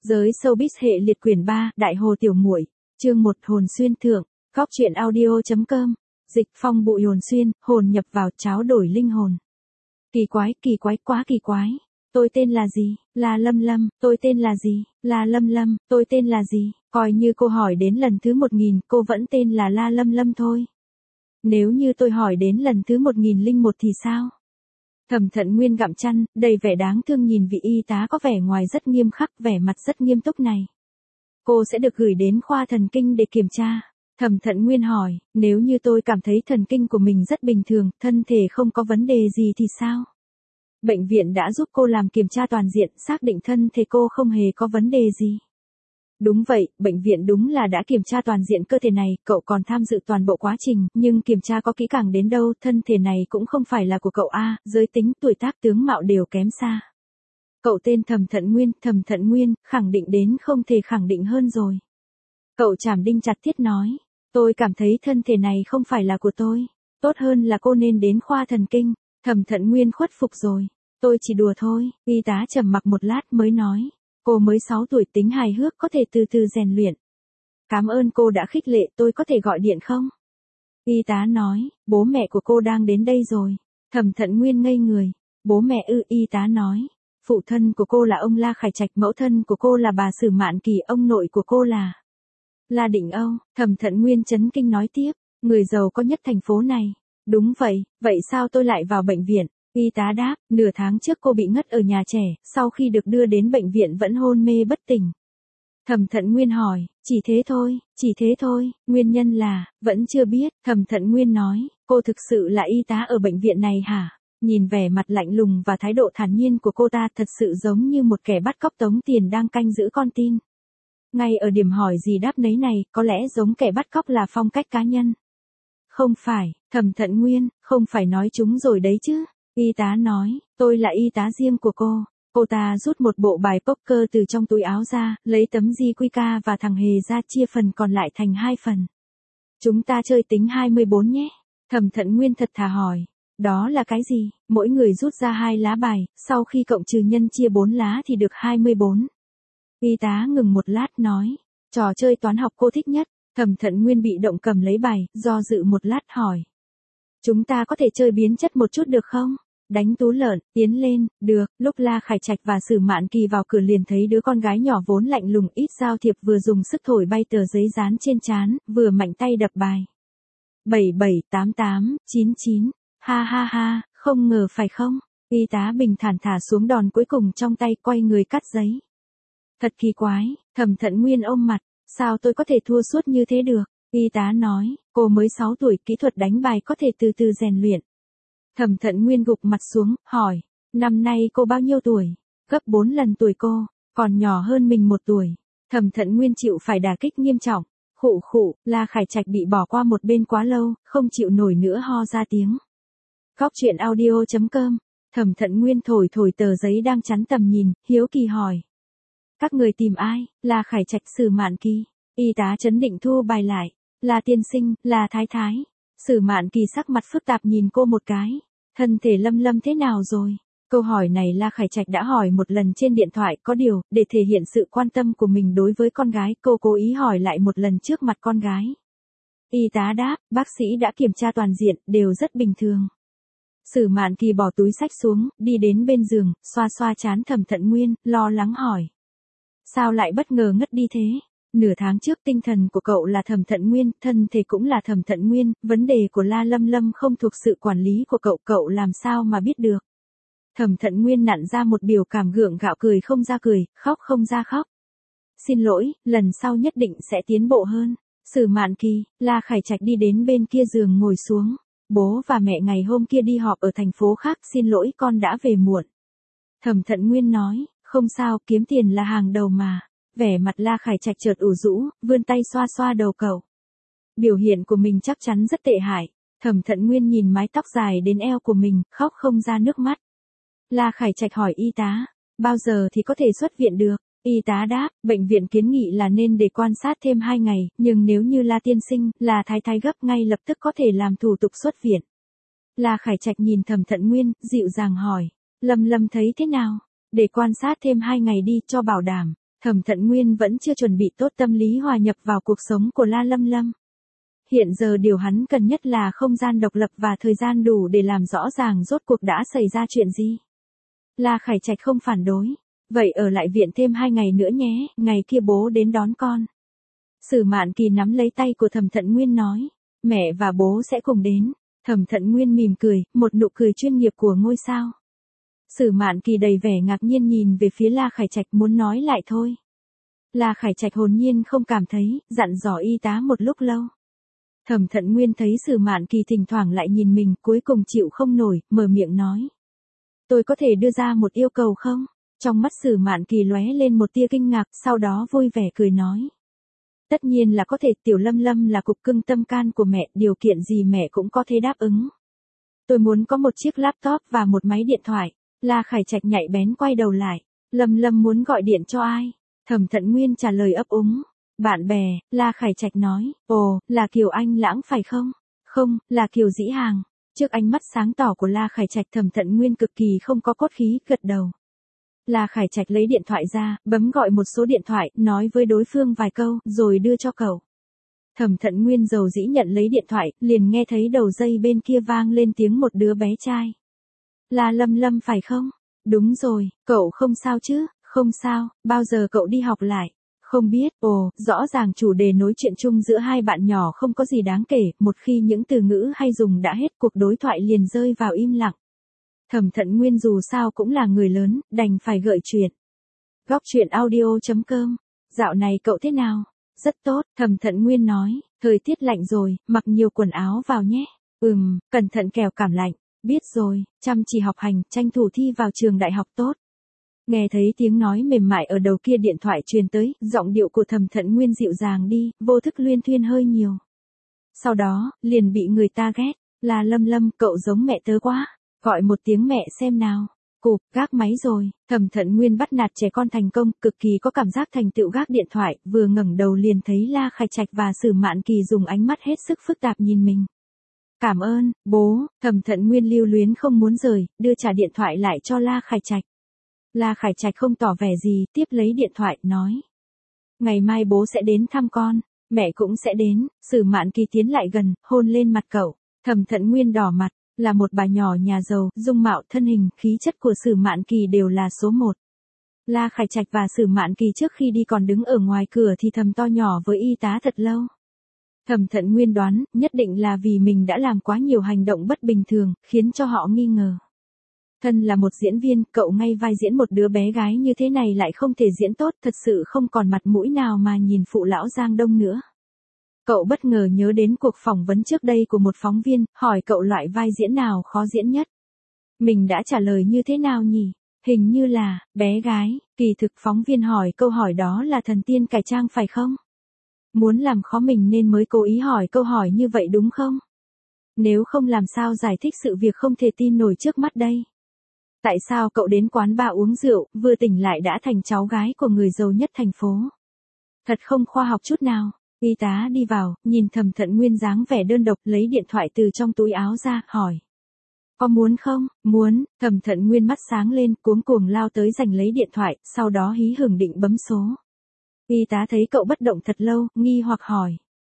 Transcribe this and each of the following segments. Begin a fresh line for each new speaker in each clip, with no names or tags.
Giới showbiz hệ liệt quyển 3, Đại Hồ Tiểu Muội, chương 1 Hồn Xuyên Thượng, Góc truyện audio.com, Dịch Phong bụi hồn xuyên, hồn nhập vào cháo đổi linh hồn. Kỳ quái, quá kỳ quái. Tôi tên là gì? Là Lâm Lâm. Tôi tên là gì? Là Lâm Lâm. Tôi tên là gì? Coi như cô hỏi đến lần thứ 1000, cô vẫn tên là La Lâm Lâm thôi. Nếu như tôi hỏi đến lần thứ 1001 thì sao? Thẩm Thận Nguyên gặm chăn, đầy vẻ đáng thương nhìn vị y tá có vẻ ngoài rất nghiêm khắc, vẻ mặt rất nghiêm túc này. Cô sẽ được gửi đến khoa thần kinh để kiểm tra. Thẩm Thận Nguyên hỏi, nếu như tôi cảm thấy thần kinh của mình rất bình thường, thân thể không có vấn đề gì thì sao? Bệnh viện đã giúp cô làm kiểm tra toàn diện, xác định thân thể cô không hề có vấn đề gì. Đúng vậy, bệnh viện đúng là đã kiểm tra toàn diện cơ thể này, cậu còn tham dự toàn bộ quá trình, nhưng kiểm tra có kỹ càng đến đâu, thân thể này cũng không phải là của cậu a, giới tính, tuổi tác, tướng mạo đều kém xa. Cậu tên Thẩm Thận Nguyên, khẳng định đến không thể khẳng định hơn rồi. Cậu chảm đinh chặt thiết nói, tôi cảm thấy thân thể này không phải là của tôi, tốt hơn là cô nên đến khoa thần kinh. Thẩm Thận Nguyên khuất phục rồi, tôi chỉ đùa thôi, y tá trầm mặc một lát mới nói. Cô mới 6 tuổi, tính hài hước, có thể từ từ rèn luyện. Cảm ơn cô đã khích lệ, tôi có thể gọi điện không? Y tá nói, bố mẹ của cô đang đến đây rồi. Thẩm Thận Nguyên ngây người. Bố mẹ ư? Y tá nói. Phụ thân của cô là ông La Khải Trạch, mẫu thân của cô là bà Sử Mạn Kỳ, ông nội của cô là La Định Âu. Thẩm Thận Nguyên chấn kinh nói tiếp, người giàu có nhất thành phố này. Đúng vậy, vậy sao tôi lại vào bệnh viện? Y tá đáp, nửa tháng trước cô bị ngất ở nhà trẻ, sau khi được đưa đến bệnh viện vẫn hôn mê bất tỉnh. Thẩm Thận Nguyên hỏi, chỉ thế thôi, nguyên nhân là, vẫn chưa biết. Thẩm Thận Nguyên nói, cô thực sự là y tá ở bệnh viện này hả? Nhìn vẻ mặt lạnh lùng và thái độ thản nhiên của cô ta thật sự giống như một kẻ bắt cóc tống tiền đang canh giữ con tin. Ngay ở điểm hỏi gì đáp nấy này, có lẽ giống kẻ bắt cóc là phong cách cá nhân. Không phải, Thẩm Thận Nguyên, không phải nói chúng rồi đấy chứ. Y tá nói, tôi là y tá riêng của cô. Cô ta rút một bộ bài poker từ trong túi áo ra, lấy tấm JQK và thằng Hề ra, chia phần còn lại thành 2 phần. Chúng ta chơi tính 24 nhé. Thẩm Thận Nguyên thật thà hỏi, đó là cái gì? Mỗi người rút ra 2 lá bài, sau khi cộng trừ nhân chia 4 lá thì được 24. Y tá ngừng một lát nói, trò chơi toán học cô thích nhất. Thẩm Thận Nguyên bị động cầm lấy bài, do dự một lát hỏi. Chúng ta có thể chơi biến chất một chút được không? Đánh tú lợn, tiến lên, được. Lúc La Khải Trạch và Sử Mạn Kỳ vào cửa liền thấy đứa con gái nhỏ vốn lạnh lùng ít giao thiệp vừa dùng sức thổi bay tờ giấy dán trên trán, vừa mạnh tay đập bài. 778899, ha, không ngờ phải không? Y tá bình thản thả xuống đòn cuối cùng trong tay, quay người cắt giấy. Thật kỳ quái. Thẩm Thận Nguyên ôm mặt, sao tôi có thể thua suốt như thế được? Y tá nói, cô mới 6 tuổi, kỹ thuật đánh bài có thể từ từ rèn luyện. Thẩm Thận Nguyên gục mặt xuống, hỏi, năm nay cô bao nhiêu tuổi? Gấp 4 lần tuổi cô, còn nhỏ hơn mình 1 tuổi. Thẩm Thận Nguyên chịu phải đả kích nghiêm trọng. Khụ, La Khải Trạch bị bỏ qua một bên quá lâu, không chịu nổi nữa ho ra tiếng. Góc truyện audio.com, Thẩm Thận Nguyên thổi tờ giấy đang chắn tầm nhìn, hiếu kỳ hỏi. Các người tìm ai? La Khải Trạch, Sử Mạn Kỳ. Y tá trấn định thu bài lại. Là tiên sinh, là thái thái. Sử Mạn Kỳ sắc mặt phức tạp nhìn cô một cái. Thân thể Lâm Lâm thế nào rồi? Câu hỏi này La Khải Trạch đã hỏi một lần trên điện thoại, có điều, để thể hiện sự quan tâm của mình đối với con gái, cô cố ý hỏi lại một lần trước mặt con gái. Y tá đáp, bác sĩ đã kiểm tra toàn diện, đều rất bình thường. Sử Mạn Kỳ bỏ túi xách xuống, đi đến bên giường, xoa trán Thẩm Thận Nguyên, lo lắng hỏi. Sao lại bất ngờ ngất đi thế? Nửa tháng trước tinh thần của cậu là Thẩm Thận Nguyên, thân thể cũng là Thẩm Thận Nguyên, vấn đề của La Lâm Lâm không thuộc sự quản lý của cậu làm sao mà biết được. Thẩm Thận Nguyên nặn ra một biểu cảm gượng gạo, cười không ra cười, khóc không ra khóc. Xin lỗi, lần sau nhất định sẽ tiến bộ hơn. Sử Mạn Kỳ, La Khải Trạch đi đến bên kia giường ngồi xuống. Bố và mẹ ngày hôm kia đi họp ở thành phố khác, xin lỗi con đã về muộn. Thẩm Thận Nguyên nói, không sao, kiếm tiền là hàng đầu mà. Vẻ mặt La Khải Trạch chợt ủ rũ, vươn tay xoa đầu cậu. Biểu hiện của mình chắc chắn rất tệ hại. Thẩm Thận Nguyên nhìn mái tóc dài đến eo của mình, khóc không ra nước mắt. La Khải Trạch hỏi y tá, bao giờ thì có thể xuất viện được? Y tá đáp, bệnh viện kiến nghị là nên để quan sát thêm 2 ngày, nhưng nếu như La tiên sinh, là thái thái gấp ngay lập tức có thể làm thủ tục xuất viện. La Khải Trạch nhìn Thẩm Thận Nguyên, dịu dàng hỏi, Lâm Lâm thấy thế nào? Để quan sát thêm 2 ngày đi, cho bảo đảm. Thẩm Thận Nguyên vẫn chưa chuẩn bị tốt tâm lý hòa nhập vào cuộc sống của La Lâm Lâm. Hiện giờ điều hắn cần nhất là không gian độc lập và thời gian đủ để làm rõ ràng rốt cuộc đã xảy ra chuyện gì. La Khải Trạch không phản đối. Vậy ở lại viện thêm 2 ngày nữa nhé, ngày kia bố đến đón con. Sử Mạn Kỳ nắm lấy tay của Thẩm Thận Nguyên nói, mẹ và bố sẽ cùng đến. Thẩm Thận Nguyên mỉm cười, một nụ cười chuyên nghiệp của ngôi sao. Sử Mạn Kỳ đầy vẻ ngạc nhiên nhìn về phía La Khải Trạch muốn nói lại thôi. La Khải Trạch hồn nhiên không cảm thấy, dặn dò y tá một lúc lâu. Thẩm Thận Nguyên thấy Sử Mạn Kỳ thỉnh thoảng lại nhìn mình, cuối cùng chịu không nổi, mở miệng nói. Tôi có thể đưa ra một yêu cầu không? Trong mắt Sử Mạn Kỳ lóe lên một tia kinh ngạc, sau đó vui vẻ cười nói. Tất nhiên là có thể, Tiểu Lâm Lâm là cục cưng tâm can của mẹ, điều kiện gì mẹ cũng có thể đáp ứng. Tôi muốn có một chiếc laptop và một máy điện thoại. La Khải Trạch nhạy bén quay đầu lại. Lâm Lâm muốn gọi điện cho ai? Thẩm Thận Nguyên trả lời ấp úng. Bạn bè, La Khải Trạch nói. Ồ, là Kiều Anh Lãng phải không? Không, là Kiều Dĩ Hàng. Trước ánh mắt sáng tỏ của La Khải Trạch, Thẩm Thận Nguyên cực kỳ không có cốt khí, gật đầu. La Khải Trạch lấy điện thoại ra, bấm gọi một số điện thoại, nói với đối phương vài câu, rồi đưa cho cậu. Thẩm Thận Nguyên dầu dĩ nhận lấy điện thoại, liền nghe thấy đầu dây bên kia vang lên tiếng một đứa bé trai. Là Lâm Lâm phải không? Đúng rồi, cậu không sao chứ? Không sao, bao giờ cậu đi học lại? Không biết, ồ, rõ ràng chủ đề nói chuyện chung giữa hai bạn nhỏ không có gì đáng kể, một khi những từ ngữ hay dùng đã hết cuộc đối thoại liền rơi vào im lặng. Thẩm Thận Nguyên dù sao cũng là người lớn, đành phải gợi chuyện. Góc truyện audio.com. Dạo này cậu thế nào? Rất tốt, Thẩm Thận Nguyên nói, thời tiết lạnh rồi, mặc nhiều quần áo vào nhé. Cẩn thận kẻo cảm lạnh. Biết rồi, chăm chỉ học hành, tranh thủ thi vào trường đại học tốt. Nghe thấy tiếng nói mềm mại ở đầu kia điện thoại truyền tới, giọng điệu của Thẩm Thận Nguyên dịu dàng đi, vô thức luyên thuyên hơi nhiều. Sau đó, liền bị người ta ghét, là Lâm Lâm, cậu giống mẹ tớ quá. Gọi một tiếng mẹ xem nào. Cụp, gác máy rồi. Thẩm Thận Nguyên bắt nạt trẻ con thành công, cực kỳ có cảm giác thành tựu gác điện thoại, vừa ngẩng đầu liền thấy La Khải Trạch và Sử Mạn Kỳ dùng ánh mắt hết sức phức tạp nhìn mình. Cảm ơn, bố. Thẩm Thận Nguyên lưu luyến không muốn rời, đưa trả điện thoại lại cho La Khải Trạch. La Khải Trạch không tỏ vẻ gì, tiếp lấy điện thoại, nói. Ngày mai bố sẽ đến thăm con, mẹ cũng sẽ đến. Sử Mạn Kỳ tiến lại gần, hôn lên mặt cậu. Thẩm Thận Nguyên đỏ mặt. Là một bà nhỏ nhà giàu, dung mạo, thân hình, khí chất của Sử Mạn Kỳ đều là số 1. La Khải Trạch và Sử Mạn Kỳ trước khi đi còn đứng ở ngoài cửa thì thầm to nhỏ với y tá thật lâu. Thẩm Thận Nguyên đoán, nhất định là vì mình đã làm quá nhiều hành động bất bình thường, khiến cho họ nghi ngờ. Thân là một diễn viên, cậu ngay vai diễn một đứa bé gái như thế này lại không thể diễn tốt, thật sự không còn mặt mũi nào mà nhìn phụ lão Giang Đông nữa. Cậu bất ngờ nhớ đến cuộc phỏng vấn trước đây của một phóng viên, hỏi cậu loại vai diễn nào khó diễn nhất. Mình đã trả lời như thế nào nhỉ? Hình như là, bé gái, kỳ thực phóng viên hỏi câu hỏi đó là thần tiên cải trang phải không? Muốn làm khó mình nên mới cố ý hỏi câu hỏi như vậy đúng không? Nếu không làm sao giải thích sự việc không thể tin nổi trước mắt đây? Tại sao cậu đến quán bar uống rượu, vừa tỉnh lại đã thành cháu gái của người giàu nhất thành phố? Thật không khoa học chút nào. Y tá đi vào, nhìn Thẩm Thận Nguyên dáng vẻ đơn độc, lấy điện thoại từ trong túi áo ra, hỏi. Có muốn không? Muốn. Thẩm Thận Nguyên mắt sáng lên, cuống cuồng lao tới giành lấy điện thoại, sau đó hí hửng định bấm số. Y tá thấy cậu bất động thật lâu, nghi hoặc hỏi.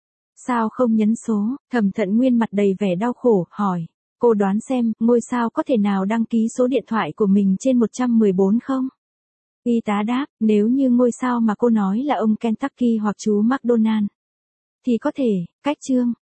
Sao không nhấn số? Thẩm Thận Nguyên mặt đầy vẻ đau khổ, hỏi. Cô đoán xem, ngôi sao có thể nào đăng ký số điện thoại của mình trên 114 không? Y tá đáp, nếu như ngôi sao mà cô nói là ông Kentucky hoặc chú McDonald. Thì có thể, cách chương.